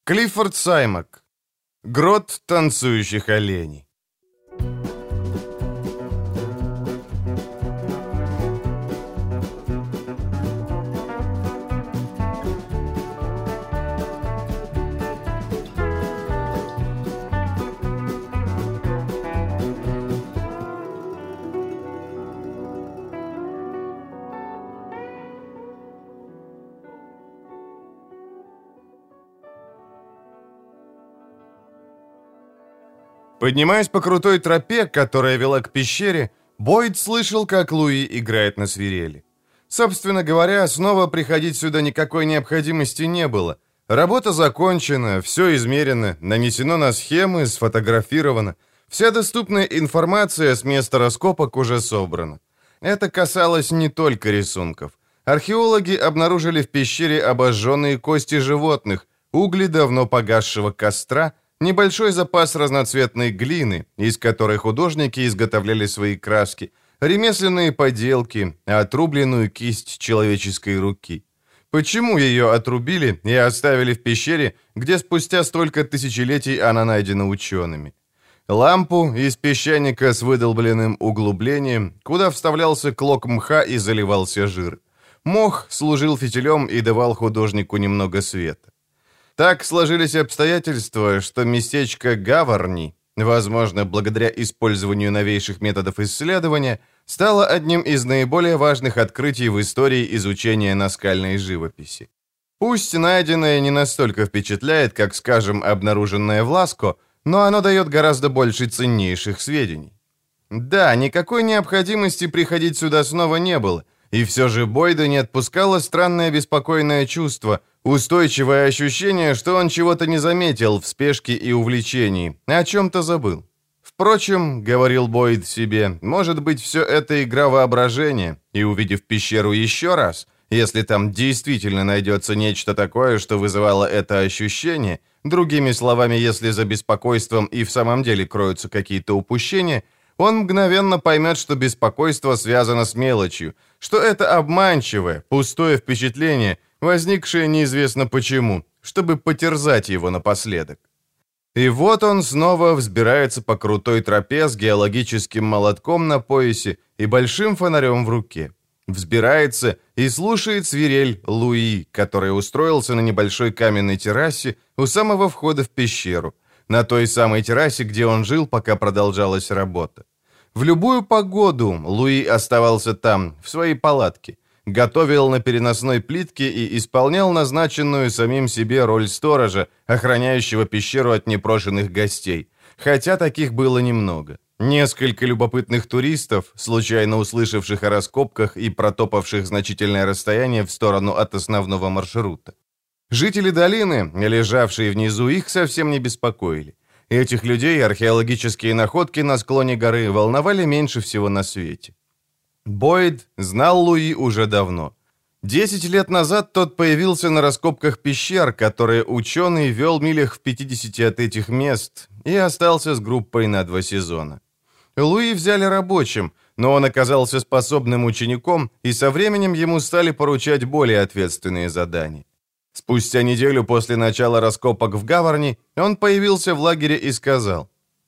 Клиффорд Саймак. Грот танцующих оленей. Поднимаясь по крутой тропе, которая вела к пещере, Бойд слышал, как Луи играет на свирели. Собственно говоря, снова приходить сюда никакой необходимости не было. Работа закончена, все измерено, нанесено на схемы, сфотографировано. Вся доступная информация с места раскопок уже собрана. Это касалось не только рисунков. Археологи обнаружили в пещере обожженные кости животных, угли давно погасшего костра, небольшой запас разноцветной глины, из которой художники изготовляли свои краски, ремесленные поделки, отрубленную кисть человеческой руки. Почему ее отрубили и оставили в пещере, где спустя столько тысячелетий она найдена учеными? Лампу из песчаника с выдолбленным углублением, куда вставлялся клок мха и заливался жир. Мох служил фитилем и давал художнику немного света. Так сложились обстоятельства, что местечко Гаварни, возможно, благодаря использованию новейших методов исследования, стало одним из наиболее важных открытий в истории изучения наскальной живописи. Пусть найденное не настолько впечатляет, как, скажем, обнаруженное в Ласко, но оно дает гораздо больше ценнейших сведений. Да, никакой необходимости приходить сюда снова не было, и все же Бойда не отпускало странное беспокойное чувство, устойчивое ощущение, что он чего-то не заметил в спешке и увлечении, о чем-то забыл. Впрочем, говорил Бойд себе, может быть, все это игра воображения, и увидев пещеру еще раз, если там действительно найдется нечто такое, что вызывало это ощущение, другими словами, если за беспокойством и в самом деле кроются какие-то упущения, он мгновенно поймет, что беспокойство связано с мелочью, что это обманчивое, пустое впечатление, возникшее неизвестно почему, чтобы потерзать его напоследок. И вот он снова взбирается по крутой тропе с геологическим молотком на поясе и большим фонарем в руке. Взбирается и слушает свирель Луи, который устроился на небольшой каменной террасе у самого входа в пещеру, на той самой террасе, где он жил, пока продолжалась работа. В любую погоду Луи оставался там, в своей палатке, готовил на переносной плитке и исполнял назначенную самим себе роль сторожа, охраняющего пещеру от непрошенных гостей, хотя таких было немного. Несколько любопытных туристов, случайно услышавших о раскопках и протопавших значительное расстояние в сторону от основного маршрута. Жители долины, лежавшие внизу, их совсем не беспокоили. Этих людей археологические находки на склоне горы волновали меньше всего на свете. Бойд знал Луи уже давно. 10 лет назад тот появился на раскопках пещер, которые ученый вел милях в 50 от этих мест, и остался с группой на 2 сезона. Луи взяли рабочим, но он оказался способным учеником, и со временем ему стали поручать более ответственные задания. Спустя неделю после начала раскопок в Гаварни он появился в лагере и сказал: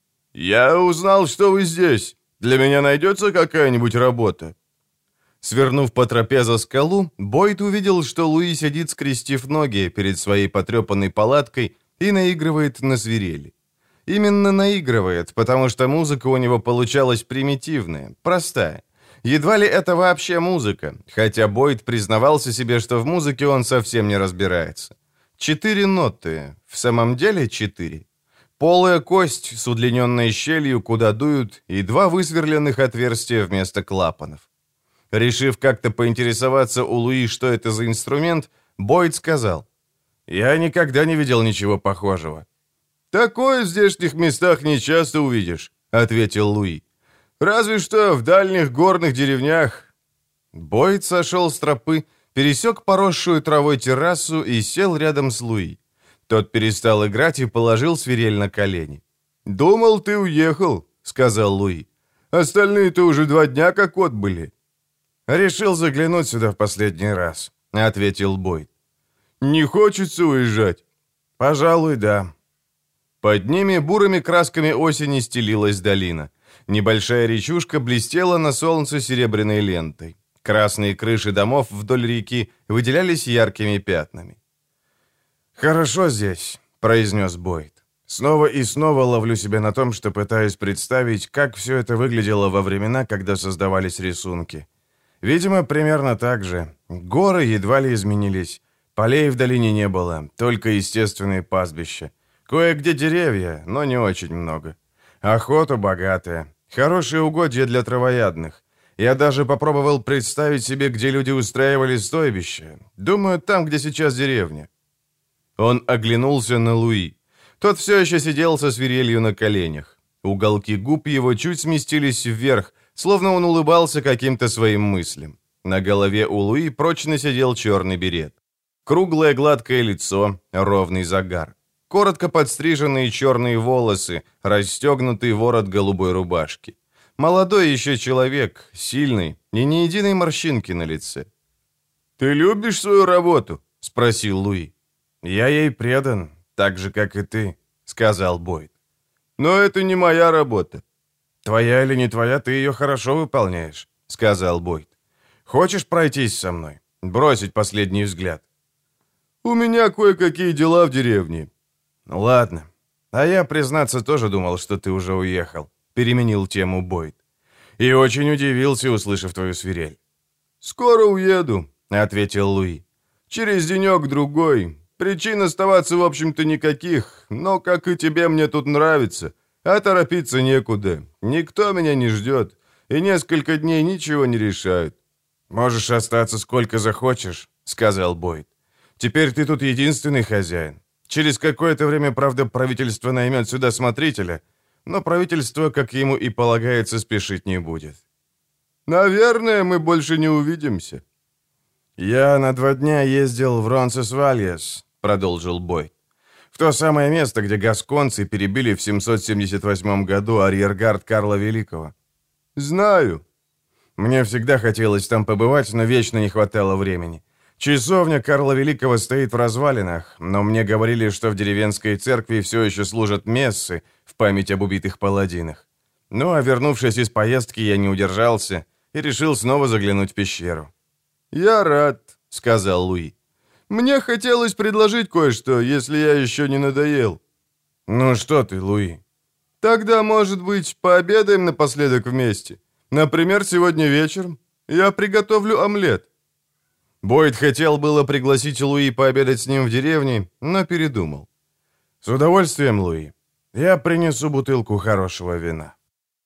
«Я узнал, что вы здесь. Для меня найдется какая-нибудь работа?» Свернув по тропе за скалу, Бойд увидел, что Луи сидит, скрестив ноги перед своей потрепанной палаткой и наигрывает на свирели. Именно наигрывает, потому что музыка у него получалась примитивная, простая. Едва ли это вообще музыка, хотя Бойд признавался себе, что в музыке он совсем не разбирается. 4 ноты, в самом деле 4. Полая кость с удлиненной щелью, куда дуют, и 2 высверленных отверстия вместо клапанов. Решив как-то поинтересоваться у Луи, что это за инструмент, Бойд сказал: «Я никогда не видел ничего похожего». «Такое в здешних местах не часто увидишь», — ответил Луи. «Разве что в дальних горных деревнях». Бойд сошел с тропы, пересек поросшую травой террасу и сел рядом с Луи. Тот перестал играть и положил свирель на колени. «Думал, ты уехал», — сказал Луи. «Остальные-то уже 2 дня как отбыли». «Решил заглянуть сюда в последний раз», — ответил Бойд. «Не хочется уезжать?» «Пожалуй, да». Под ними бурыми красками осени стелилась долина. Небольшая речушка блестела на солнце серебряной лентой. Красные крыши домов вдоль реки выделялись яркими пятнами. «Хорошо здесь», — произнес Бойд. «Снова и снова ловлю себя на том, что пытаюсь представить, как все это выглядело во времена, когда создавались рисунки. Видимо, примерно так же. Горы едва ли изменились. Полей в долине не было, только естественные пастбища. Кое-где деревья, но не очень много. Охота богатая. Хорошие угодья для травоядных. Я даже попробовал представить себе, где люди устраивали стойбище. Думаю, там, где сейчас деревня». Он оглянулся на Луи. Тот все еще сидел со свирелью на коленях. Уголки губ его чуть сместились вверх, словно он улыбался каким-то своим мыслям. На голове у Луи прочно сидел черный берет. Круглое гладкое лицо, ровный загар. Коротко подстриженные черные волосы, расстегнутый ворот голубой рубашки. Молодой еще человек, сильный, и ни единой морщинки на лице. «Ты любишь свою работу?» — спросил Луи. «Я ей предан, так же, как и ты», — сказал Бойд. «Но это не моя работа». «Твоя или не твоя, ты ее хорошо выполняешь», — сказал Бойд. «Хочешь пройтись со мной? Бросить последний взгляд?» «У меня кое-какие дела в деревне». «Ладно. А я, признаться, тоже думал, что ты уже уехал», — переменил тему Бойд. «И очень удивился, услышав твою свирель». «Скоро уеду», — ответил Луи. «Через денек-другой. Причин оставаться, в общем-то, никаких, но, как и тебе, мне тут нравится, а торопиться некуда. Никто меня не ждет, и несколько дней ничего не решают». «Можешь остаться сколько захочешь», — сказал Бойд. «Теперь ты тут единственный хозяин. Через какое-то время, правда, правительство наймет сюда смотрителя, но правительство, как ему и полагается, спешить не будет». «Наверное, мы больше не увидимся». «Я на 2 дня ездил в Ронсес-Вальес», — продолжил Бойд. «В то самое место, где гасконцы перебили в 778 году арьергард Карла Великого». «Знаю». «Мне всегда хотелось там побывать, но вечно не хватало времени. Часовня Карла Великого стоит в развалинах, но мне говорили, что в деревенской церкви все еще служат мессы в память об убитых паладинах. Ну, а вернувшись из поездки, я не удержался и решил снова заглянуть в пещеру». «Я рад», — сказал Луи. «Мне хотелось предложить кое-что, если я еще не надоел». «Ну что ты, Луи?» «Тогда, может быть, пообедаем напоследок вместе? Например, сегодня вечером? Я приготовлю омлет». Бойд хотел было пригласить Луи пообедать с ним в деревне, но передумал. «С удовольствием, Луи. Я принесу бутылку хорошего вина».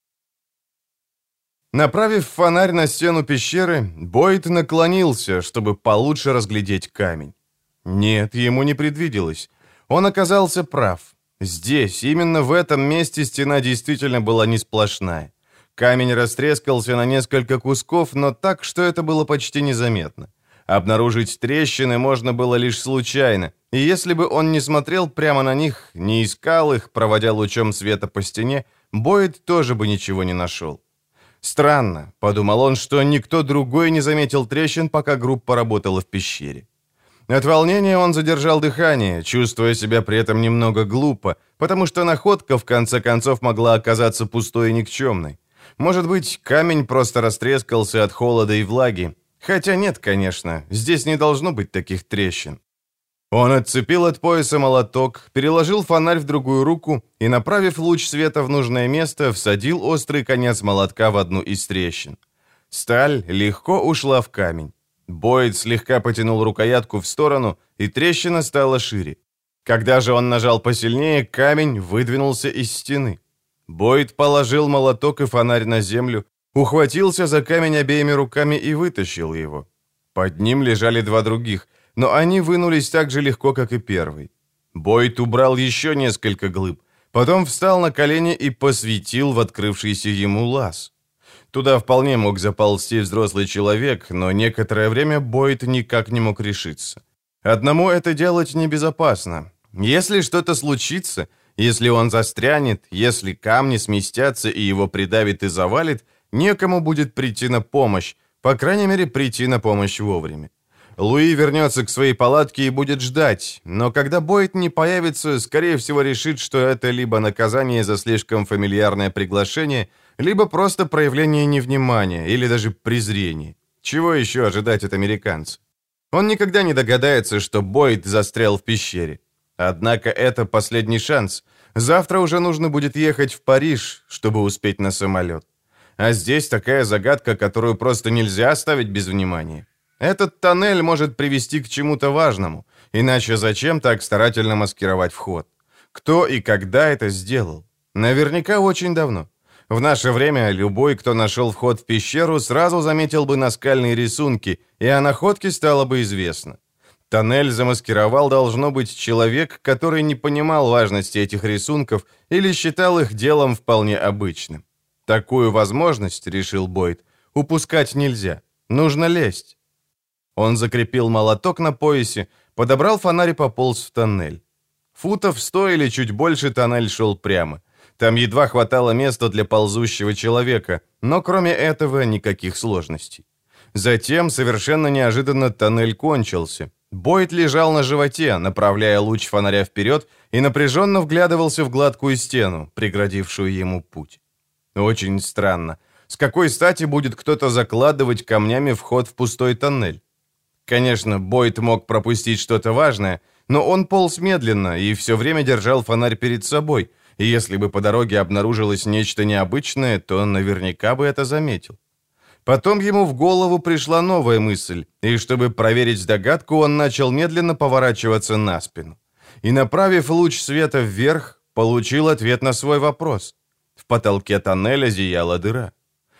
Направив фонарь на стену пещеры, Бойд наклонился, чтобы получше разглядеть камень. Нет, ему не предвиделось. Он оказался прав. Здесь, именно в этом месте, стена действительно была не сплошная. Камень растрескался на несколько кусков, но так, что это было почти незаметно. Обнаружить трещины можно было лишь случайно, и если бы он не смотрел прямо на них, не искал их, проводя лучом света по стене, Бойд тоже бы ничего не нашел. «Странно», — подумал он, что никто другой не заметил трещин, пока группа работала в пещере. От волнения он задержал дыхание, чувствуя себя при этом немного глупо, потому что находка в конце концов могла оказаться пустой и никчемной. Может быть, камень просто растрескался от холода и влаги. Хотя нет, конечно, здесь не должно быть таких трещин. Он отцепил от пояса молоток, переложил фонарь в другую руку и, направив луч света в нужное место, всадил острый конец молотка в одну из трещин. Сталь легко ушла в камень. Бойд слегка потянул рукоятку в сторону, и трещина стала шире. Когда же он нажал посильнее, камень выдвинулся из стены. Бойд положил молоток и фонарь на землю, ухватился за камень обеими руками и вытащил его. Под ним лежали 2 других, но они вынулись так же легко, как и первый. Бойд убрал еще несколько глыб, потом встал на колени и посветил в открывшийся ему лаз. Туда вполне мог заползти взрослый человек, но некоторое время Бойд никак не мог решиться. Одному это делать небезопасно. Если что-то случится, если он застрянет, если камни сместятся и его придавит и завалит, некому будет прийти на помощь, по крайней мере, прийти на помощь вовремя. Луи вернется к своей палатке и будет ждать, но когда Бойд не появится, скорее всего решит, что это либо наказание за слишком фамильярное приглашение, либо просто проявление невнимания или даже презрения. Чего еще ожидать от американца? Он никогда не догадается, что Бойд застрял в пещере. Однако это последний шанс. Завтра уже нужно будет ехать в Париж, чтобы успеть на самолет. А здесь такая загадка, которую просто нельзя оставить без внимания. Этот тоннель может привести к чему-то важному, иначе зачем так старательно маскировать вход? Кто и когда это сделал? Наверняка очень давно. В наше время любой, кто нашел вход в пещеру, сразу заметил бы наскальные рисунки, и о находке стало бы известно. Тоннель замаскировал, должно быть, человек, который не понимал важности этих рисунков или считал их делом вполне обычным. Такую возможность, решил Бойд, упускать нельзя. Нужно лезть. Он закрепил молоток на поясе, подобрал фонарь и пополз в тоннель. Футов 100 или чуть больше тоннель шел прямо. Там едва хватало места для ползущего человека, но кроме этого никаких сложностей. Затем, совершенно неожиданно, тоннель кончился. Бойд лежал на животе, направляя луч фонаря вперед, и напряженно вглядывался в гладкую стену, преградившую ему путь. Очень странно. С какой стати будет кто-то закладывать камнями вход в пустой тоннель? Конечно, Бойд мог пропустить что-то важное, но он полз медленно и все время держал фонарь перед собой, и если бы по дороге обнаружилось нечто необычное, то наверняка бы это заметил. Потом ему в голову пришла новая мысль, и чтобы проверить догадку, он начал медленно поворачиваться на спину. И, направив луч света вверх, получил ответ на свой вопрос. В потолке тоннеля зияла дыра.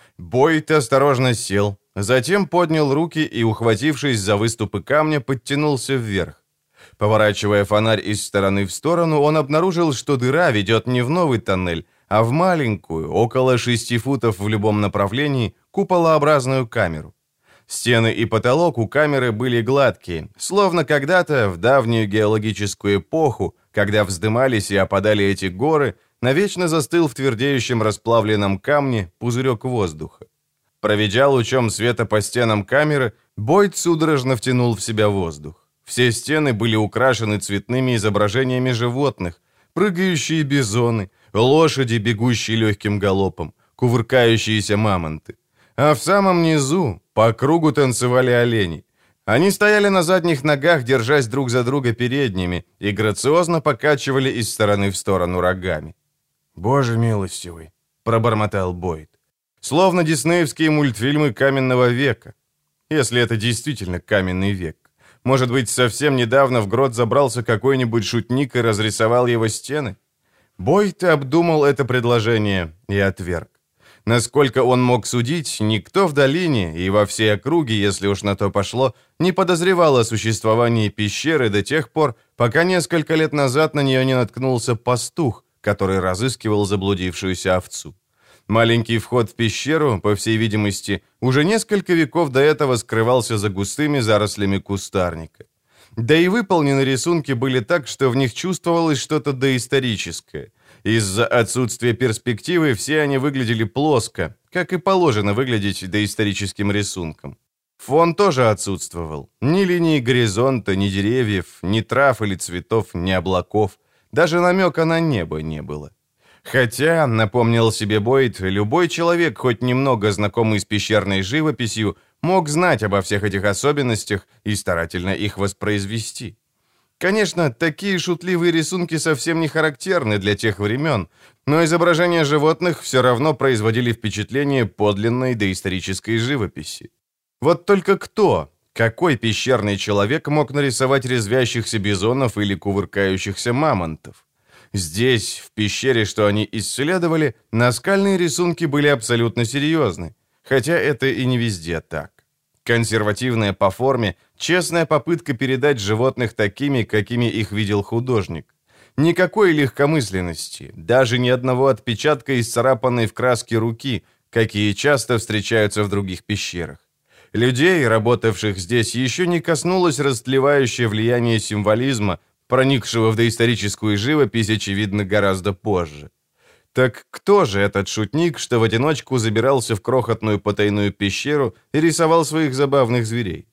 Бойд осторожно сел, затем поднял руки и, ухватившись за выступы камня, подтянулся вверх. Поворачивая фонарь из стороны в сторону, он обнаружил, что дыра ведет не в новый тоннель, а в маленькую, около 6 футов в любом направлении, куполообразную камеру. Стены и потолок у камеры были гладкие, словно когда-то, в давнюю геологическую эпоху, когда вздымались и опадали эти горы, навечно застыл в твердеющем расплавленном камне пузырек воздуха. Проведя лучом света по стенам камеры, Бойд судорожно втянул в себя воздух. Все стены были украшены цветными изображениями животных, прыгающие бизоны, лошади, бегущие легким галопом, кувыркающиеся мамонты. А в самом низу по кругу танцевали олени. Они стояли на задних ногах, держась друг за друга передними, и грациозно покачивали из стороны в сторону рогами. «Боже милостивый!» — пробормотал Бойд. Словно диснеевские мультфильмы каменного века. Если это действительно каменный век. Может быть, совсем недавно в грот забрался какой-нибудь шутник и разрисовал его стены? Бойд обдумал это предложение и отверг. Насколько он мог судить, никто в долине и во всей округе, если уж на то пошло, не подозревал о существовании пещеры до тех пор, пока несколько лет назад на нее не наткнулся пастух, который разыскивал заблудившуюся овцу. Маленький вход в пещеру, по всей видимости, уже несколько веков до этого скрывался за густыми зарослями кустарника. Да и выполнены рисунки были так, что в них чувствовалось что-то доисторическое. Из-за отсутствия перспективы все они выглядели плоско, как и положено выглядеть доисторическим рисунком. Фон тоже отсутствовал. Ни линии горизонта, ни деревьев, ни трав или цветов, ни облаков. Даже намека на небо не было. Хотя, напомнил себе Бойд, любой человек, хоть немного знакомый с пещерной живописью, мог знать обо всех этих особенностях и старательно их воспроизвести. Конечно, такие шутливые рисунки совсем не характерны для тех времен, но изображения животных все равно производили впечатление подлинной доисторической живописи. Вот только кто, какой пещерный человек мог нарисовать резвящихся бизонов или кувыркающихся мамонтов? Здесь, в пещере, что они исследовали, наскальные рисунки были абсолютно серьезны, хотя это и не везде так. Консервативная по форме, честная попытка передать животных такими, какими их видел художник. Никакой легкомысленности, даже ни одного отпечатка исцарапанной в краске руки, какие часто встречаются в других пещерах. Людей, работавших здесь, еще не коснулось растлевающее влияние символизма, проникшего в доисторическую живопись, очевидно, гораздо позже. Так кто же этот шутник, что в одиночку забирался в крохотную потайную пещеру и рисовал своих забавных зверей?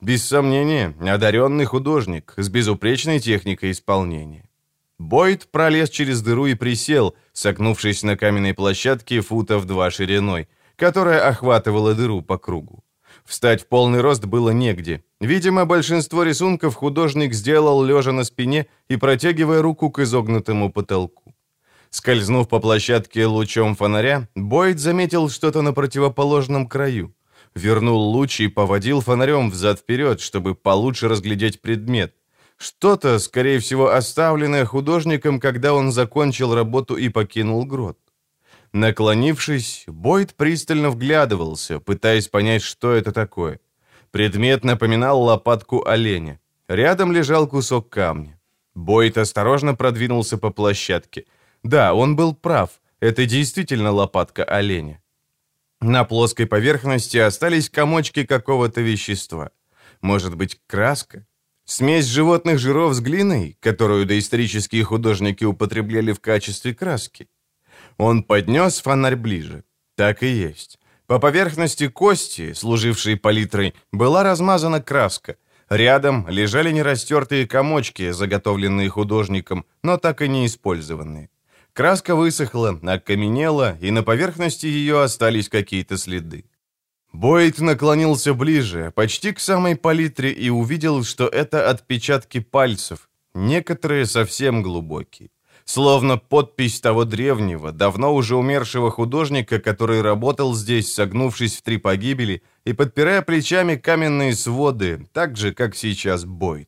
Без сомнения, одаренный художник с безупречной техникой исполнения. Бойд пролез через дыру и присел, согнувшись на каменной площадке футов 2 шириной, которая охватывала дыру по кругу. Встать в полный рост было негде. Видимо, большинство рисунков художник сделал лежа на спине и протягивая руку к изогнутому потолку. Скользнув по площадке лучом фонаря, Бойд заметил что-то на противоположном краю. Вернул луч и поводил фонарем взад-вперед, чтобы получше разглядеть предмет. Что-то, скорее всего, оставленное художником, когда он закончил работу и покинул грот. Наклонившись, Бойд пристально вглядывался, пытаясь понять, что это такое. Предмет напоминал лопатку оленя. Рядом лежал кусок камня. Бойд осторожно продвинулся по площадке. Да, он был прав, это действительно лопатка оленя. На плоской поверхности остались комочки какого-то вещества. Может быть, краска? Смесь животных жиров с глиной, которую доисторические художники употребляли в качестве краски. Он поднес фонарь ближе. Так и есть. По поверхности кости, служившей палитрой, была размазана краска. Рядом лежали нерастертые комочки, заготовленные художником, но так и не использованные. Краска высохла, окаменела, и на поверхности ее остались какие-то следы. Бойд наклонился ближе, почти к самой палитре, и увидел, что это отпечатки пальцев, некоторые совсем глубокие. Словно подпись того древнего, давно уже умершего художника, который работал здесь, согнувшись в 3 погибели и подпирая плечами каменные своды, так же, как сейчас Бойд.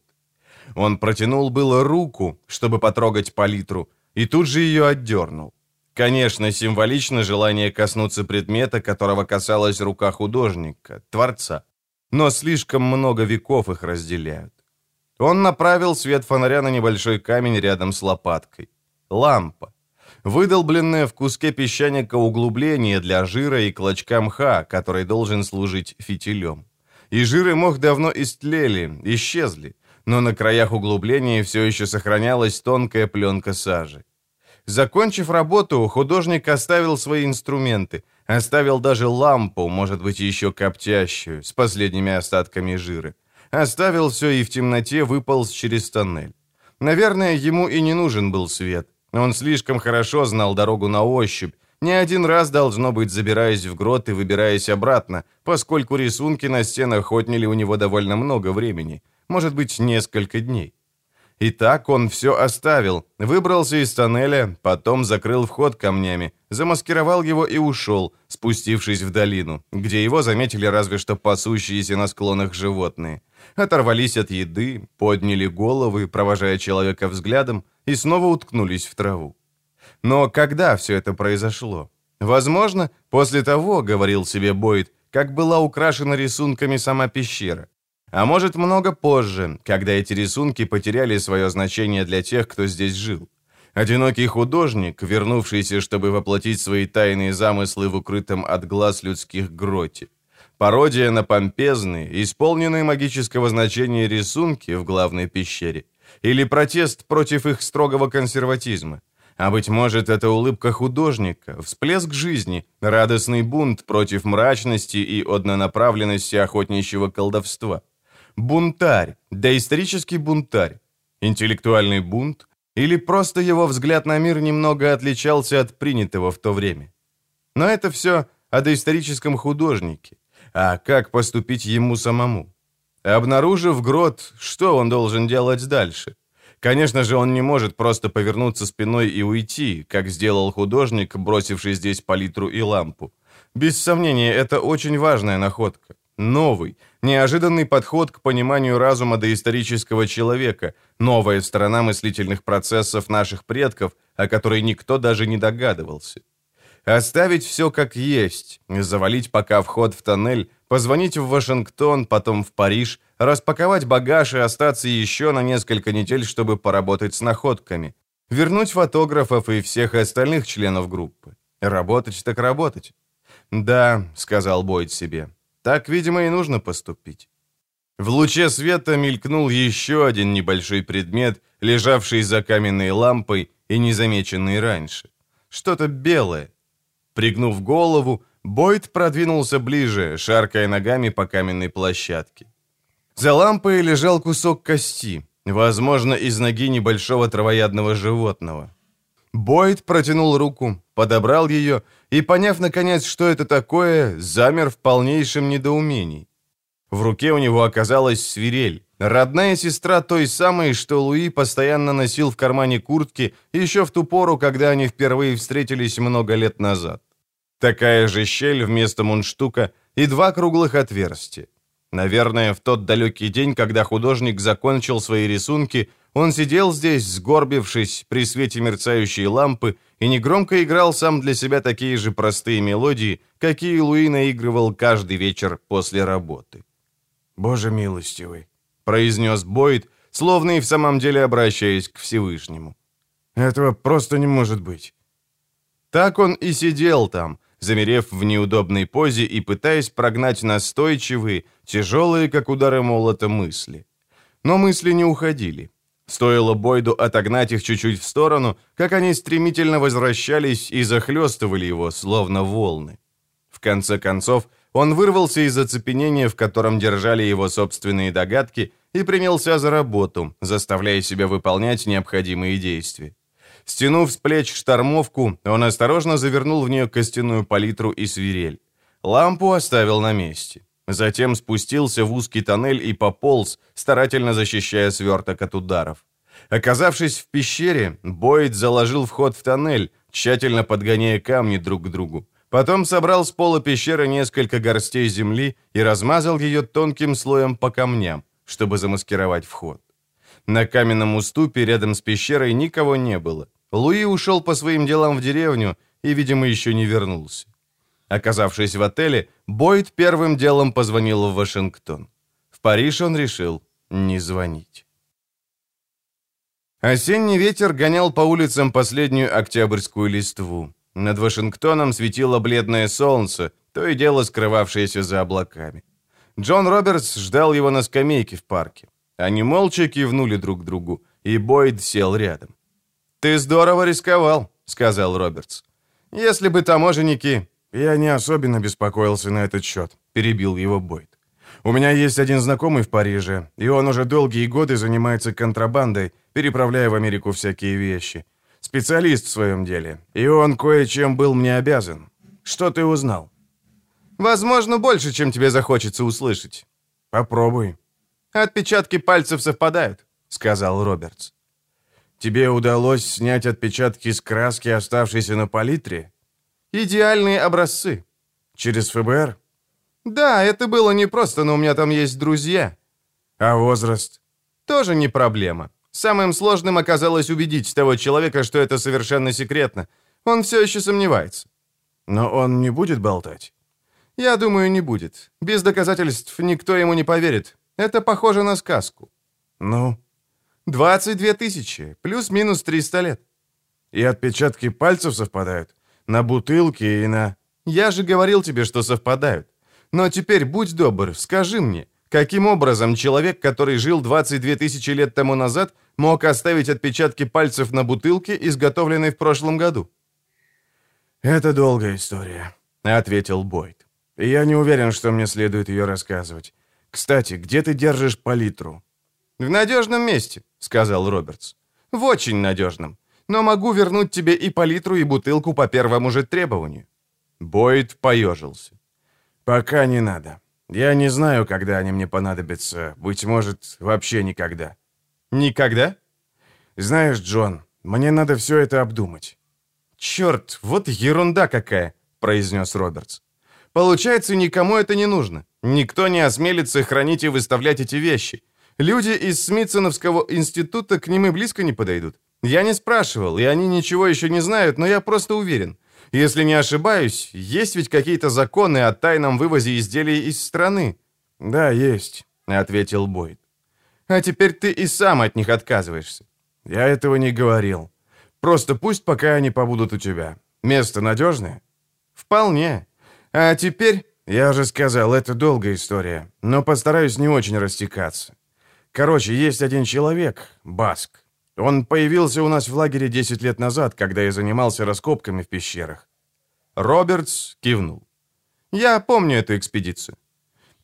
Он протянул было руку, чтобы потрогать палитру, и тут же ее отдернул. Конечно, символично желание коснуться предмета, которого касалась рука художника, творца, но слишком много веков их разделяют. Он направил свет фонаря на небольшой камень рядом с лопаткой. Лампа. Выдолбленное в куске песчаника углубление для жира и клочка мха, который должен служить фитилем. И жир и мох давно истлели, исчезли, но на краях углубления все еще сохранялась тонкая пленка сажи. Закончив работу, художник оставил свои инструменты, оставил даже лампу, может быть, еще коптящую, с последними остатками жира. Оставил все и в темноте выполз через тоннель. Наверное, ему и не нужен был свет. Он слишком хорошо знал дорогу на ощупь, не один раз, должно быть, забираясь в грот и выбираясь обратно, поскольку рисунки на стенах отняли у него довольно много времени, может быть, несколько дней. Итак, он все оставил, выбрался из тоннеля, потом закрыл вход камнями, замаскировал его и ушел, спустившись в долину, где его заметили разве что пасущиеся на склонах животные. Оторвались от еды, подняли головы, провожая человека взглядом, и снова уткнулись в траву. Но когда все это произошло? Возможно, после того, говорил себе Бойд, как была украшена рисунками сама пещера. А может, много позже, когда эти рисунки потеряли свое значение для тех, кто здесь жил. Одинокий художник, вернувшийся, чтобы воплотить свои тайные замыслы в укрытом от глаз людских гроте. Пародия на помпезные, исполненные магического значения рисунки в главной пещере. Или протест против их строгого консерватизма. А быть может, это улыбка художника, всплеск жизни, радостный бунт против мрачности и однонаправленности охотничьего колдовства. Бунтарь, доисторический бунтарь, интеллектуальный бунт, или просто его взгляд на мир немного отличался от принятого в то время. Но это все о доисторическом художнике. А как поступить ему самому? Обнаружив грот, что он должен делать дальше? Конечно же, он не может просто повернуться спиной и уйти, как сделал художник, бросивший здесь палитру и лампу. Без сомнения, это очень важная находка. Новый, неожиданный подход к пониманию разума доисторического человека, новая сторона мыслительных процессов наших предков, о которой никто даже не догадывался. Оставить все как есть, завалить пока вход в тоннель, позвонить в Вашингтон, потом в Париж, распаковать багаж и остаться еще на несколько недель, чтобы поработать с находками, вернуть фотографов и всех остальных членов группы. Работать так работать. «Да», — сказал Бойд себе, — «так, видимо, и нужно поступить». В луче света мелькнул еще один небольшой предмет, лежавший за каменной лампой и незамеченный раньше. Что-то белое. Пригнув голову, Бойд продвинулся ближе, шаркая ногами по каменной площадке. За лампой лежал кусок кости, возможно, из ноги небольшого травоядного животного. Бойд протянул руку, подобрал ее и, поняв, наконец, что это такое, замер в полнейшем недоумении. В руке у него оказалась свирель, родная сестра той самой, что Луи постоянно носил в кармане куртки еще в ту пору, когда они впервые встретились много лет назад. Такая же щель вместо мундштука и 2 круглых отверстия. Наверное, в тот далекий день, когда художник закончил свои рисунки, он сидел здесь, сгорбившись при свете мерцающей лампы, и негромко играл сам для себя такие же простые мелодии, какие Луи наигрывал каждый вечер после работы. «Боже милостивый», — произнес Бойд, словно и в самом деле обращаясь к Всевышнему. «Этого просто не может быть». Так он и сидел там, замерев в неудобной позе и пытаясь прогнать настойчивые, тяжелые, как удары молота, мысли. Но мысли не уходили. Стоило Бойду отогнать их чуть-чуть в сторону, как они стремительно возвращались и захлестывали его, словно волны. В конце концов, он вырвался из оцепенения, в котором держали его собственные догадки, и принялся за работу, заставляя себя выполнять необходимые действия. Стянув с плеч штормовку, он осторожно завернул в нее костяную палитру и свирель. Лампу оставил на месте. Затем спустился в узкий тоннель и пополз, старательно защищая сверток от ударов. Оказавшись в пещере, Бойд заложил вход в тоннель, тщательно подгоняя камни друг к другу. Потом собрал с пола пещеры несколько горстей земли и размазал ее тонким слоем по камням, чтобы замаскировать вход. На каменном уступе рядом с пещерой никого не было. Луи ушел по своим делам в деревню и, видимо, еще не вернулся. Оказавшись в отеле, Бойд первым делом позвонил в Вашингтон. В Париж он решил не звонить. Осенний ветер гонял по улицам последнюю октябрьскую листву. Над Вашингтоном светило бледное солнце, то и дело скрывавшееся за облаками. Джон Робертс ждал его на скамейке в парке. Они молча кивнули друг другу, и Бойд сел рядом. «Ты здорово рисковал», — сказал Робертс. «Если бы таможенники...» «Я не особенно беспокоился на этот счет», — перебил его Бойд. «У меня есть один знакомый в Париже, и он уже долгие годы занимается контрабандой, переправляя в Америку всякие вещи. Специалист в своем деле, и он кое-чем был мне обязан. Что ты узнал?» «Возможно, больше, чем тебе захочется услышать». «Попробуй». «Отпечатки пальцев совпадают», — сказал Робертс. «Тебе удалось снять отпечатки с краски, оставшейся на палитре?» «Идеальные образцы». «Через ФБР?» «Да, это было непросто, но у меня там есть друзья». «А возраст?» «Тоже не проблема. Самым сложным оказалось убедить того человека, что это совершенно секретно. Он все еще сомневается». «Но он не будет болтать?» «Я думаю, не будет. Без доказательств никто ему не поверит. Это похоже на сказку». «Ну?» 22 тысячи, плюс-минус 300 лет. И отпечатки пальцев совпадают? На бутылке и на... Я же говорил тебе, что совпадают. Но теперь будь добр, скажи мне, каким образом человек, который жил 22 тысячи лет тому назад, мог оставить отпечатки пальцев на бутылке, изготовленной в прошлом году? «Это долгая история», — ответил Бойд. «И я не уверен, что мне следует ее рассказывать. Кстати, где ты держишь палитру?» «В надежном месте», — сказал Робертс. «В очень надежном. Но могу вернуть тебе и палитру, и бутылку по первому же требованию». Бойд поежился. «Пока не надо. Я не знаю, когда они мне понадобятся. Быть может, вообще никогда». «Никогда?» «Знаешь, Джон, мне надо все это обдумать». «Черт, вот ерунда какая», — произнес Робертс. «Получается, никому это не нужно. Никто не осмелится хранить и выставлять эти вещи. Люди из Смитсоновского института к ним и близко не подойдут. Я не спрашивал, и они ничего еще не знают, но я просто уверен. Если не ошибаюсь, есть ведь какие-то законы о тайном вывозе изделий из страны». «Да, есть», — ответил Бойд. «А теперь ты и сам от них отказываешься». «Я этого не говорил. Просто пусть пока они побудут у тебя. Место надежное?» «Вполне. А теперь...» «Я же сказал, это долгая история, но постараюсь не очень растекаться. Короче, есть один человек, Баск. Он появился у нас в лагере 10 лет назад, когда я занимался раскопками в пещерах». Робертс кивнул. «Я помню эту экспедицию».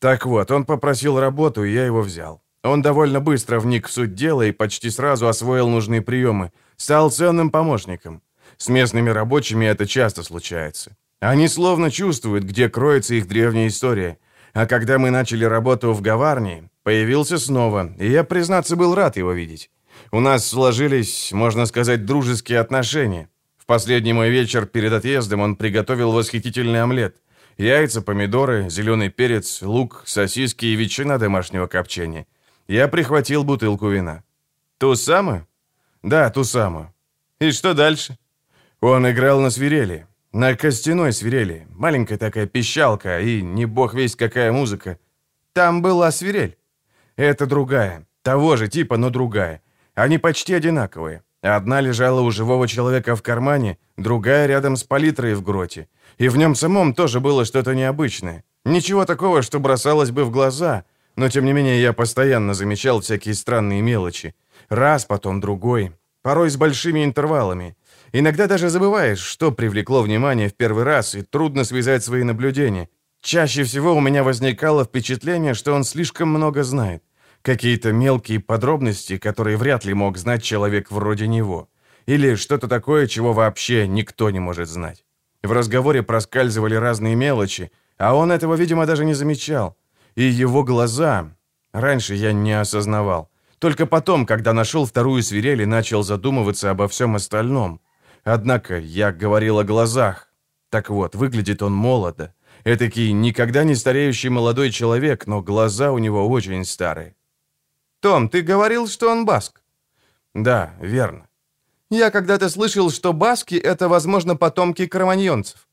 Так вот, он попросил работу, и я его взял. Он довольно быстро вник в суть дела и почти сразу освоил нужные приемы, стал ценным помощником. С местными рабочими это часто случается. Они словно чувствуют, где кроется их древняя история. А когда мы начали работу в Гаварне, появился снова, и я, признаться, был рад его видеть. У нас сложились, можно сказать, дружеские отношения. В последний мой вечер перед отъездом он приготовил восхитительный омлет. Яйца, помидоры, зеленый перец, лук, сосиски и ветчина домашнего копчения. Я прихватил бутылку вина. Ту самую? Да, ту самую. И что дальше? Он играл на свирели. На костяной свирели. Маленькая такая пищалка, и не бог весть какая музыка. Там была свирель. Это другая. Того же типа, но другая. Они почти одинаковые. Одна лежала у живого человека в кармане, другая рядом с палитрой в гроте. И в нем самом тоже было что-то необычное. Ничего такого, что бросалось бы в глаза, но тем не менее я постоянно замечал всякие странные мелочи. Раз, потом другой, порой с большими интервалами. Иногда даже забываешь, что привлекло внимание в первый раз, и трудно связать свои наблюдения. Чаще всего у меня возникало впечатление, что он слишком много знает. Какие-то мелкие подробности, которые вряд ли мог знать человек вроде него. Или что-то такое, чего вообще никто не может знать. В разговоре проскальзывали разные мелочи, а он этого, видимо, даже не замечал. И его глаза... Раньше я не осознавал. Только потом, когда нашел вторую свирель и начал задумываться обо всем остальном. Однако я говорил о глазах. Так вот, выглядит он молодо. Этакий никогда не стареющий молодой человек, но глаза у него очень старые. «Том, ты говорил, что он баск?» «Да, верно». «Я когда-то слышал, что баски — это, возможно, потомки кроманьонцев».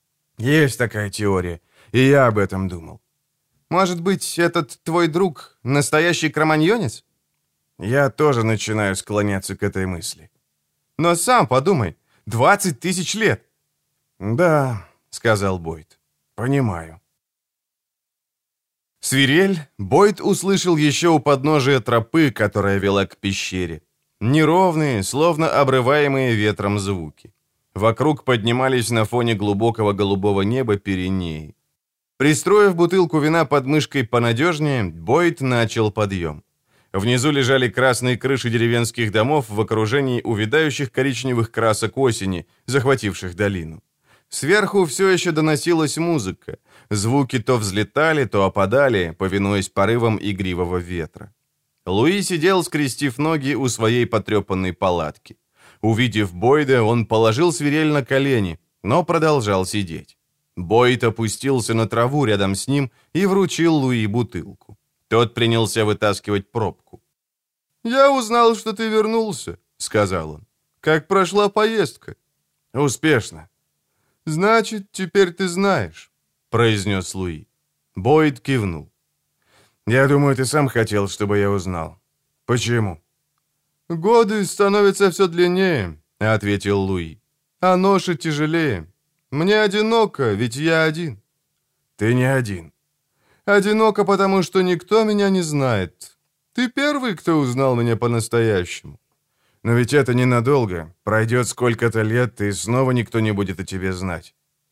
«Есть такая теория, и я об этом думал». «Может быть, этот твой друг настоящий кроманьонец?» «Я тоже начинаю склоняться к этой мысли». «Но сам подумай, 20 тысяч лет!» «Да», — сказал Бойд, — «понимаю». Свирель Бойд услышал еще у подножия тропы, которая вела к пещере. Неровные, словно обрываемые ветром звуки. Вокруг поднимались на фоне глубокого голубого неба Пиренеи. Пристроив бутылку вина под мышкой понадежнее, Бойд начал подъем. Внизу лежали красные крыши деревенских домов в окружении увядающих коричневых красок осени, захвативших долину. Сверху все еще доносилась музыка. Звуки то взлетали, то опадали, повинуясь порывам игривого ветра. Луи сидел, скрестив ноги у своей потрепанной палатки. Увидев Бойда, он положил свирель на колени, но продолжал сидеть. Бойд опустился на траву рядом с ним и вручил Луи бутылку. Тот принялся вытаскивать пробку. «Я узнал, что ты вернулся», — сказал он. «Как прошла поездка?» «Успешно». «Значит, теперь ты знаешь», — произнес Луи. Бойд кивнул. «Я думаю, ты сам хотел, чтобы я узнал. Почему?» «Годы становятся все длиннее», — ответил Луи. «А ноши тяжелее. Мне одиноко, ведь я один». «Ты не один». «Одиноко, потому что никто меня не знает. Ты первый, кто узнал меня по-настоящему». «Но ведь это ненадолго. Пройдет сколько-то лет, и снова никто не будет о тебе знать».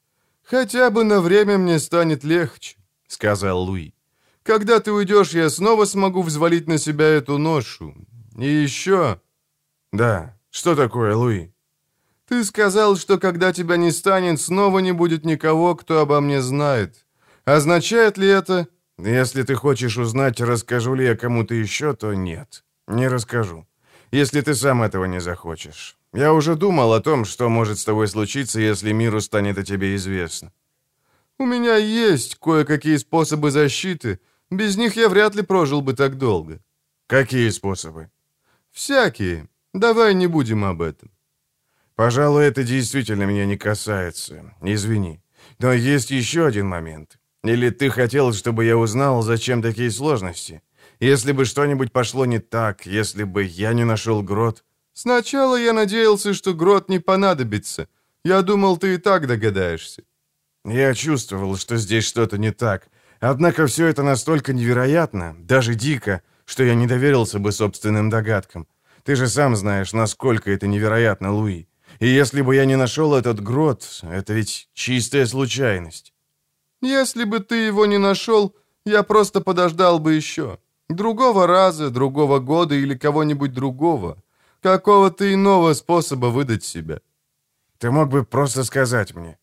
«Хотя бы на время мне станет легче», — сказал Луи. «Когда ты уйдешь, я снова смогу взвалить на себя эту ношу. И еще...» «Да, что такое, Луи?» «Ты сказал, что когда тебя не станет, снова не будет никого, кто обо мне знает. Означает ли это...» «Если ты хочешь узнать, расскажу ли я кому-то еще, то нет, не расскажу. Если ты сам этого не захочешь. Я уже думал о том, что может с тобой случиться, если миру станет о тебе известно». «У меня есть кое-какие способы защиты. Без них я вряд ли прожил бы так долго». «Какие способы?» «Всякие. Давай не будем об этом». «Пожалуй, это действительно меня не касается. Извини. Но есть еще один момент. Или ты хотел, чтобы я узнал, зачем такие сложности? Если бы что-нибудь пошло не так, если бы я не нашел грот...» «Сначала я надеялся, что грот не понадобится. Я думал, ты и так догадаешься». «Я чувствовал, что здесь что-то не так. Однако все это настолько невероятно, даже дико, что я не доверился бы собственным догадкам. Ты же сам знаешь, насколько это невероятно, Луи. И если бы я не нашел этот грот, это ведь чистая случайность». «Если бы ты его не нашел, Я просто подождал бы еще. Другого раза, другого года или кого-нибудь другого. Какого-то иного способа выдать себя. Ты мог бы просто сказать мне.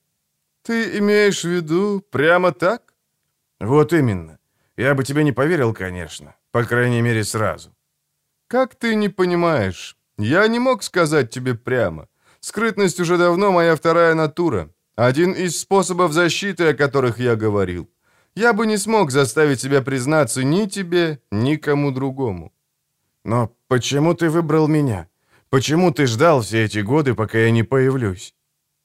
Ты имеешь в виду прямо так? Вот именно. Я бы тебе не поверил, конечно. По крайней мере, сразу. Как ты не понимаешь? Я не мог сказать тебе прямо. Скрытность уже давно моя вторая натура. Один из способов защиты, о которых я говорил. Я бы не смог заставить себя признаться ни тебе, ни кому другому. Но почему ты выбрал меня? Почему ты ждал все эти годы, пока я не появлюсь?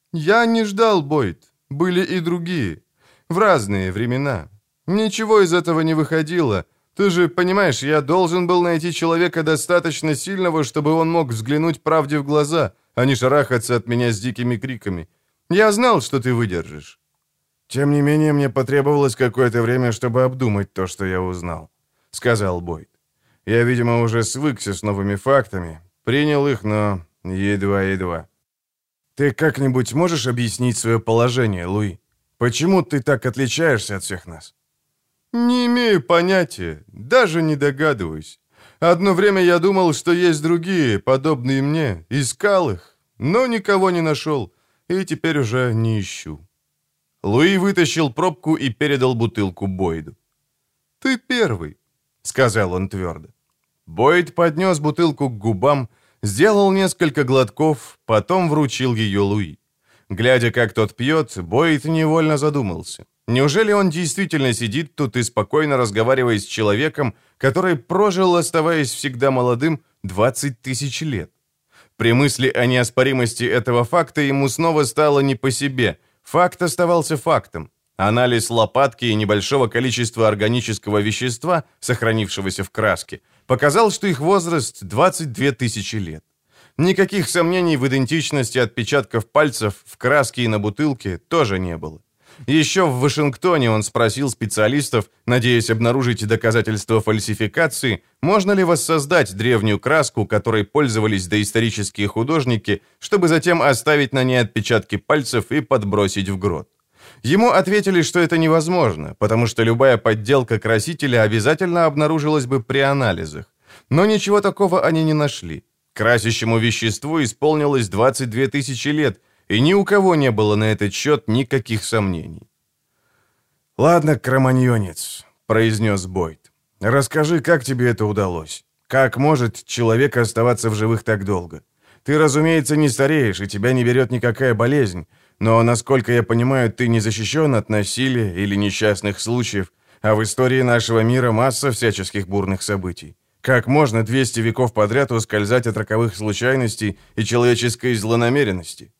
Я не ждал, Бойд. Были и другие. В разные времена. Ничего из этого не выходило. Ты же понимаешь, я должен был найти человека достаточно сильного, чтобы он мог взглянуть правде в глаза, а не шарахаться от меня с дикими криками. Я знал, что ты выдержишь. Тем не менее, мне потребовалось какое-то время, чтобы обдумать то, что я узнал, сказал Бойд. Я, видимо, уже свыкся с новыми фактами, принял их, но едва-едва. Ты как-нибудь можешь объяснить свое положение, Луи? Почему ты так отличаешься от всех нас? Не имею понятия, даже не догадываюсь. Одно время я думал, что есть другие, подобные мне, искал их, но никого не нашел, и теперь уже не ищу. Луи вытащил пробку и передал бутылку Бойду. «Ты первый», — сказал он твердо. Бойд поднес бутылку к губам, сделал несколько глотков, потом вручил ее Луи. Глядя, как тот пьет, Бойд невольно задумался. Неужели он действительно сидит тут и спокойно разговаривает с человеком, который прожил, оставаясь всегда молодым, 20 тысяч лет? При мысли о неоспоримости этого факта ему снова стало не по себе. Факт оставался фактом. Анализ лопатки и небольшого количества органического вещества, сохранившегося в краске, показал, что их возраст 22 тысячи лет. Никаких сомнений в идентичности отпечатков пальцев в краске и на бутылке тоже не было. Еще в Вашингтоне он спросил специалистов, надеясь обнаружить доказательства фальсификации, можно ли воссоздать древнюю краску, которой пользовались доисторические художники, чтобы затем оставить на ней отпечатки пальцев и подбросить в грот. Ему ответили, что это невозможно, потому что любая подделка красителя обязательно обнаружилась бы при анализах. Но ничего такого они не нашли. Красящему веществу исполнилось 22 тысячи лет, и ни у кого не было на этот счет никаких сомнений. «Ладно, кроманьонец», — произнес Бойд. «Расскажи, как тебе это удалось? Как может человек оставаться в живых так долго? Ты, разумеется, не стареешь, и тебя не берет никакая болезнь, но, насколько я понимаю, ты не защищен от насилия или несчастных случаев, а в истории нашего мира масса всяческих бурных событий. Как можно 200 веков подряд ускользать от роковых случайностей и человеческой злонамеренности?»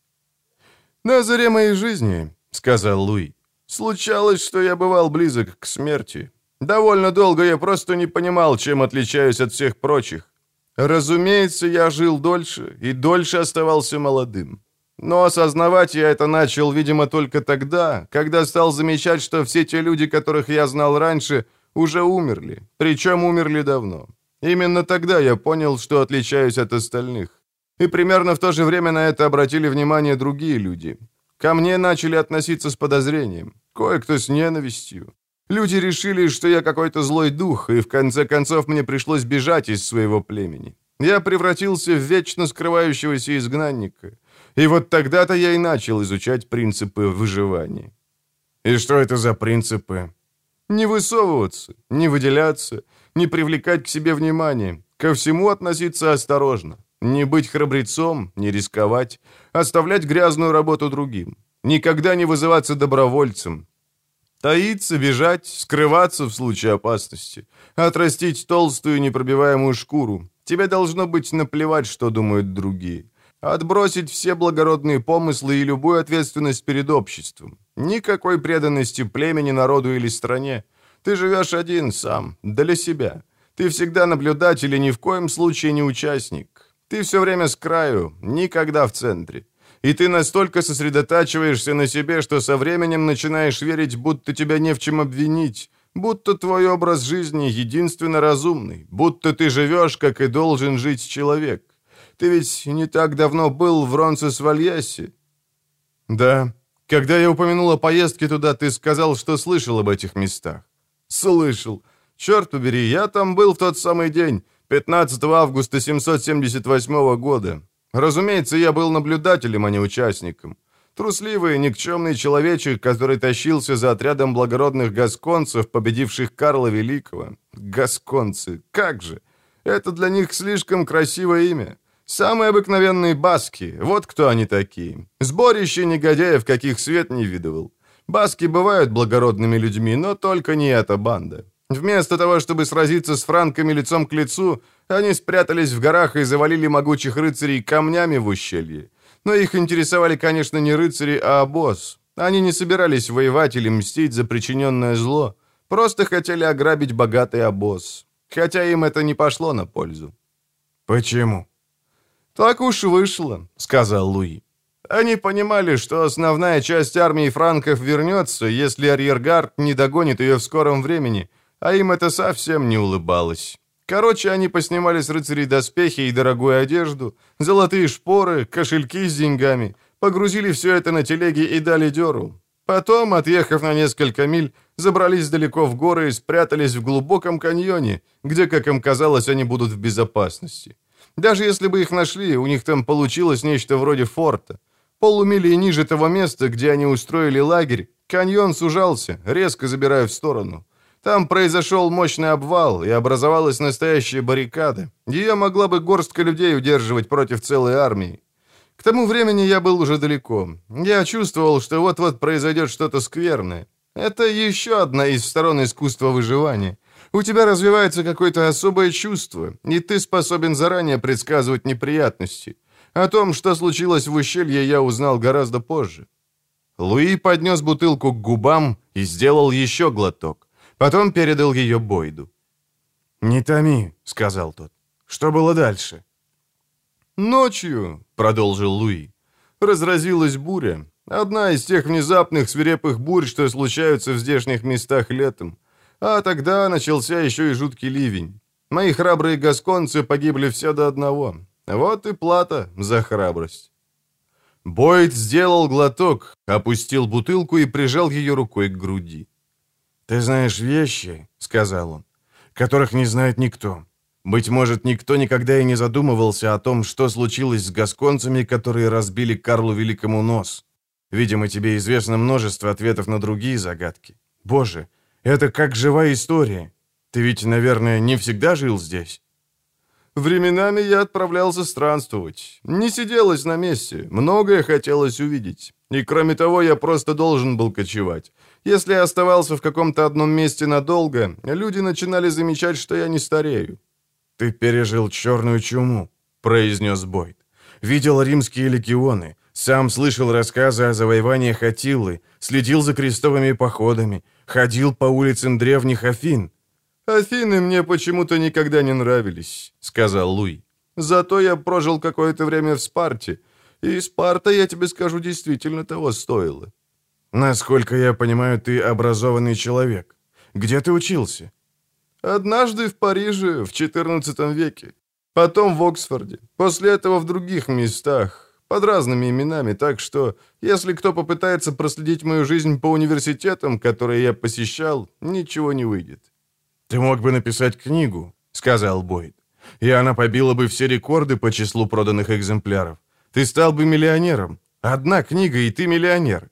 «На заре моей жизни, — сказал Луи, — случалось, что я бывал близок к смерти. Довольно долго я просто не понимал, чем отличаюсь от всех прочих. Разумеется, я жил дольше и дольше оставался молодым. Но осознавать я это начал, видимо, только тогда, когда стал замечать, что все те люди, которых я знал раньше, уже умерли, причем умерли давно. Именно тогда я понял, что отличаюсь от остальных. И примерно в то же время на это обратили внимание другие люди. Ко мне начали относиться с подозрением, кое-кто с ненавистью. Люди решили, что я какой-то злой дух, и в конце концов мне пришлось бежать из своего племени. Я превратился в вечно скрывающегося изгнанника. И вот тогда-то я и начал изучать принципы выживания. И что это за принципы? Не высовываться, не выделяться, не привлекать к себе внимания, ко всему относиться осторожно. Не быть храбрецом, не рисковать, оставлять грязную работу другим. Никогда не вызываться добровольцем. Таиться, бежать, скрываться в случае опасности. Отрастить толстую непробиваемую шкуру. Тебе должно быть наплевать, что думают другие. Отбросить все благородные помыслы и любую ответственность перед обществом. Никакой преданности племени, народу или стране. Ты живешь один сам, для себя. Ты всегда наблюдатель и ни в коем случае не участник. Ты все время с краю, никогда в центре. И ты настолько сосредотачиваешься на себе, что со временем начинаешь верить, будто тебя не в чем обвинить, будто твой образ жизни единственно разумный, будто ты живешь, как и должен жить человек. Ты ведь не так давно был в Ронцесвальясе. Да, когда я упомянул о поездке туда, ты сказал, что слышал об этих местах. «Слышал. Черт побери, я там был в тот самый день, 15 августа 778 года. Разумеется, я был наблюдателем, а не участником. Трусливый, никчемный человечек, который тащился за отрядом благородных гасконцев, победивших Карла Великого. Гасконцы, как же! Это для них слишком красивое имя. Самые обыкновенные баски, вот кто они такие. Сборище негодяев, каких свет не видывал. Баски бывают благородными людьми, но только не эта банда. Вместо того, чтобы сразиться с франками лицом к лицу, они спрятались в горах и завалили могучих рыцарей камнями в ущелье. Но их интересовали, конечно, не рыцари, а обоз. Они не собирались воевать или мстить за причиненное зло, просто хотели ограбить богатый обоз. Хотя им это не пошло на пользу. «Почему?» «Так уж вышло», — сказал Луи. «Они понимали, что основная часть армии франков вернется, если арьергард не догонит ее в скором времени, а им это совсем не улыбалось. Короче, они поснимали с рыцарей доспехи и дорогую одежду, золотые шпоры, кошельки с деньгами, погрузили все это на телеги и дали дёру. Потом, отъехав на несколько миль, забрались далеко в горы и спрятались в глубоком каньоне, где, как им казалось, они будут в безопасности. Даже если бы их нашли, у них там получилось нечто вроде форта. Полумили ниже того места, где они устроили лагерь, каньон сужался, резко забирая в сторону. Там произошел мощный обвал, и образовалась настоящая баррикада. Ее могла бы горстка людей удерживать против целой армии. К тому времени я был уже далеко. Я чувствовал, что вот-вот произойдет что-то скверное. Это еще одна из сторон искусства выживания. У тебя развивается какое-то особое чувство, и ты способен заранее предсказывать неприятности. О том, что случилось в ущелье, я узнал гораздо позже. Луи поднес бутылку к губам и сделал еще глоток. Потом передал ее Бойду. «Не томи», — сказал тот. «Что было дальше?» «Ночью», — продолжил Луи, — «разразилась буря. Одна из тех внезапных свирепых бурь, что случаются в здешних местах летом. А тогда начался еще и жуткий ливень. Мои храбрые гасконцы погибли все до одного. Вот и плата за храбрость». Бойд сделал глоток, опустил бутылку и прижал ее рукой к груди. «Ты знаешь вещи, — сказал он, — которых не знает никто. Быть может, никто никогда и не задумывался о том, что случилось с гасконцами, которые разбили Карлу Великому нос. Видимо, тебе известно множество ответов на другие загадки. Боже, это как живая история. Ты ведь, наверное, не всегда жил здесь?» «Временами я отправлялся странствовать. Не сиделось на месте, многое хотелось увидеть. И кроме того, я просто должен был кочевать. Если я оставался в каком-то одном месте надолго, люди начинали замечать, что я не старею». «Ты пережил черную чуму», — произнес Бойд. «Видел римские легионы, сам слышал рассказы о завоеваниях Аттилы, следил за крестовыми походами, ходил по улицам древних Афин». «Афины мне почему-то никогда не нравились», — сказал Луи. «Зато я прожил какое-то время в Спарте, и Спарта, я тебе скажу, действительно того стоила». «Насколько я понимаю, ты образованный человек. Где ты учился?» «Однажды в Париже в XIV веке, потом в Оксфорде, после этого в других местах, под разными именами, так что, если кто попытается проследить мою жизнь по университетам, которые я посещал, ничего не выйдет». «Ты мог бы написать книгу», — сказал Бойд, «и она побила бы все рекорды по числу проданных экземпляров. Ты стал бы миллионером. Одна книга, и ты миллионер».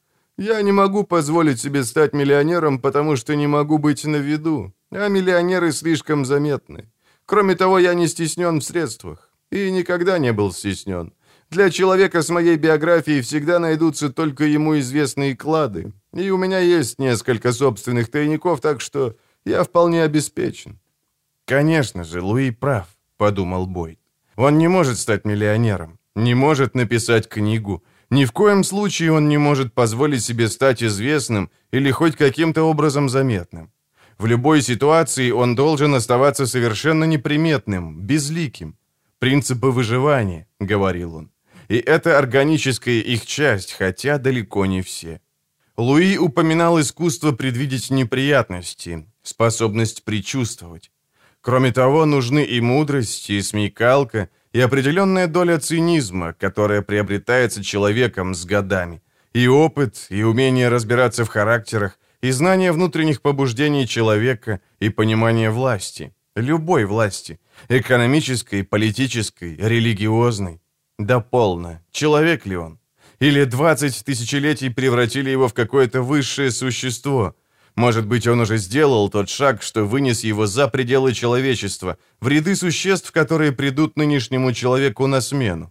«Я не могу позволить себе стать миллионером, потому что не могу быть на виду, а миллионеры слишком заметны. Кроме того, я не стеснен в средствах, и никогда не был стеснен. Для человека с моей биографией всегда найдутся только ему известные клады, и у меня есть несколько собственных тайников, так что я вполне обеспечен». «Конечно же, Луи прав», — подумал Бойд. «Он не может стать миллионером, не может написать книгу. Ни в коем случае он не может позволить себе стать известным или хоть каким-то образом заметным. В любой ситуации он должен оставаться совершенно неприметным, безликим. Принципы выживания», — говорил он. «И это органическая их часть, хотя далеко не все». Луи упоминал искусство предвидеть неприятности, способность предчувствовать. Кроме того, нужны и мудрость, и смекалка, и определенная доля цинизма, которая приобретается человеком с годами, и опыт, и умение разбираться в характерах, и знание внутренних побуждений человека, и понимание власти, любой власти, экономической, политической, религиозной. Да полно, человек ли он? Или 20 тысячелетий превратили его в какое-то высшее существо? Может быть, он уже сделал тот шаг, что вынес его за пределы человечества, в ряды существ, которые придут нынешнему человеку на смену.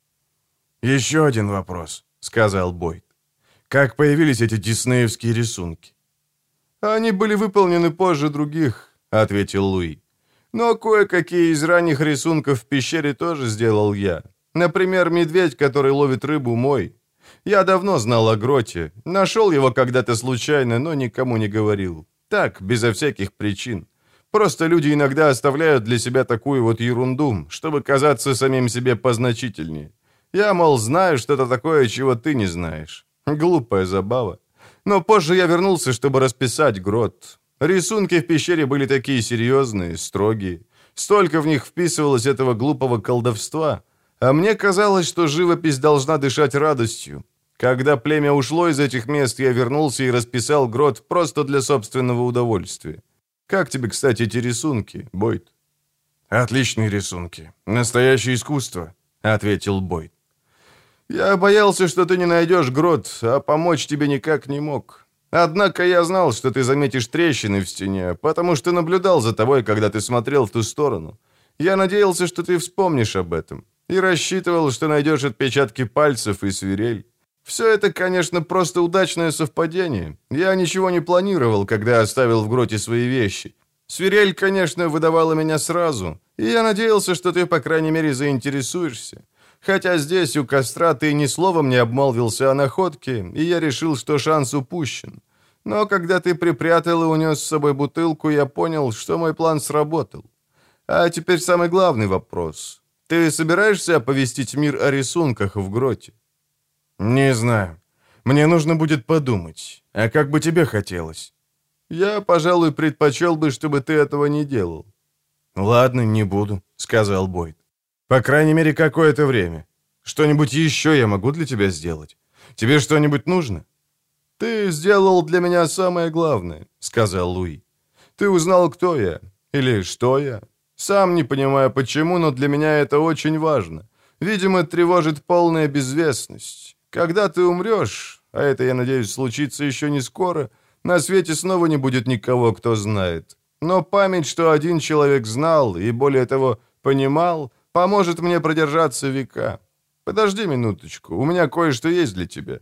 «Еще один вопрос», — сказал Бойд. «Как появились эти диснеевские рисунки?» «Они были выполнены позже других», — ответил Луи. «Но кое-какие из ранних рисунков в пещере тоже сделал я. Например, медведь, который ловит рыбу, мой. Я давно знал о гроте. Нашел его когда-то случайно, но никому не говорил. Так, безо всяких причин. Просто люди иногда оставляют для себя такую вот ерунду, чтобы казаться самим себе позначительнее. Я, мол, знаю что-то такое, чего ты не знаешь. Глупая забава. Но позже я вернулся, чтобы расписать грот. Рисунки в пещере были такие серьезные, строгие. Столько в них вписывалось этого глупого колдовства. А мне казалось, что живопись должна дышать радостью. Когда племя ушло из этих мест, я вернулся и расписал грот просто для собственного удовольствия. Как тебе, кстати, эти рисунки, Бойд?» «Отличные рисунки. Настоящее искусство», — ответил Бойд. «Я боялся, что ты не найдешь грот, а помочь тебе никак не мог. Однако я знал, что ты заметишь трещины в стене, потому что наблюдал за тобой, когда ты смотрел в ту сторону. Я надеялся, что ты вспомнишь об этом, и рассчитывал, что найдешь отпечатки пальцев и свирель. Все это, конечно, просто удачное совпадение. Я ничего не планировал, когда оставил в гроте свои вещи. Свирель, конечно, выдавала меня сразу, и я надеялся, что ты, по крайней мере, заинтересуешься. Хотя здесь, у костра, ты ни словом не обмолвился о находке, и я решил, что шанс упущен. Но когда ты припрятал и унес с собой бутылку, я понял, что мой план сработал. А теперь самый главный вопрос. Ты собираешься оповестить мир о рисунках в гроте?» «Не знаю. Мне нужно будет подумать. А как бы тебе хотелось?» «Я, пожалуй, предпочел бы, чтобы ты этого не делал». «Ладно, не буду», — сказал Бойд. «По крайней мере, какое-то время. Что-нибудь еще я могу для тебя сделать? Тебе что-нибудь нужно?» «Ты сделал для меня самое главное», — сказал Луи. «Ты узнал, кто я. Или что я. Сам не понимаю, почему, но для меня это очень важно. Видимо, тревожит полная безвестность. Когда ты умрешь, а это, я надеюсь, случится еще не скоро, на свете снова не будет никого, кто знает. Но память, что один человек знал и, более того, понимал, поможет мне продержаться века. Подожди минуточку, у меня кое-что есть для тебя».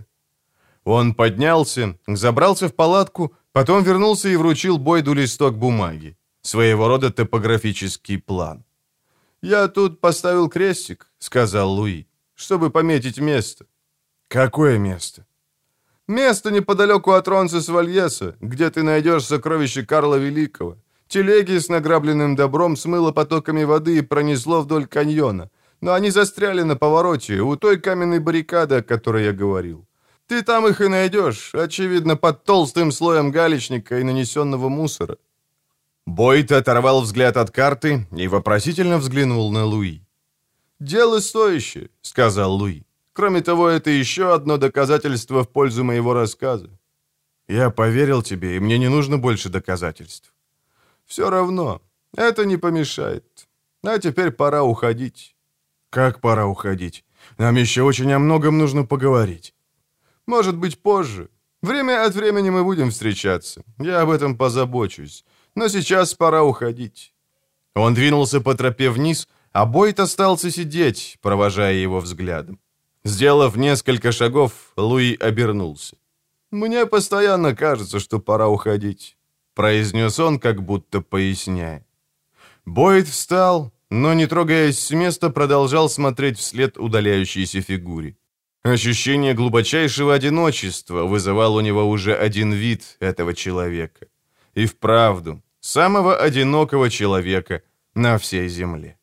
Он поднялся, забрался в палатку, потом вернулся и вручил Бойду листок бумаги. Своего рода топографический план. «Я тут поставил крестик», — сказал Луи, — «чтобы пометить место». «Какое место?» «Место неподалеку от Ронсес-Вальеса, где ты найдешь сокровища Карла Великого. Телеги с награбленным добром смыло потоками воды и пронесло вдоль каньона, но они застряли на повороте у той каменной баррикады, о которой я говорил. Ты там их и найдешь, очевидно, под толстым слоем галечника и нанесенного мусора». Бойд оторвал взгляд от карты и вопросительно взглянул на Луи. «Дело стоящее», — сказал Луи. «Кроме того, это еще одно доказательство в пользу моего рассказа». «Я поверил тебе, и мне не нужно больше доказательств». «Все равно, это не помешает. А теперь пора уходить». «Как пора уходить? Нам еще очень о многом нужно поговорить». «Может быть, позже. Время от времени мы будем встречаться. Я об этом позабочусь. Но сейчас пора уходить». Он двинулся по тропе вниз, а Бойд остался сидеть, провожая его взглядом. Сделав несколько шагов, Луи обернулся. «Мне постоянно кажется, что пора уходить», — произнес он, как будто поясняя. Бойд встал, но, не трогаясь с места, продолжал смотреть вслед удаляющейся фигуре. Ощущение глубочайшего одиночества вызывал у него уже один вид этого человека. И вправду, самого одинокого человека на всей земле.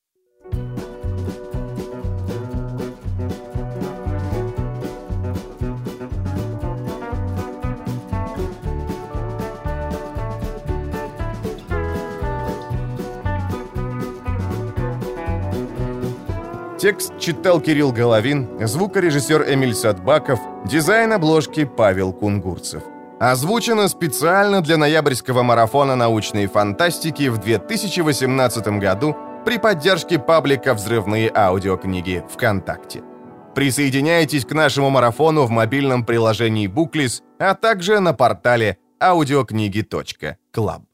Текст читал Кирилл Головин, звукорежиссер Эмиль Садбаков, дизайн обложки Павел Кунгурцев. Озвучено специально для ноябрьского марафона научной фантастики в 2018 году при поддержке паблика «Взрывные аудиокниги» ВКонтакте. Присоединяйтесь к нашему марафону в мобильном приложении Booklist, а также на портале audiokniги.club.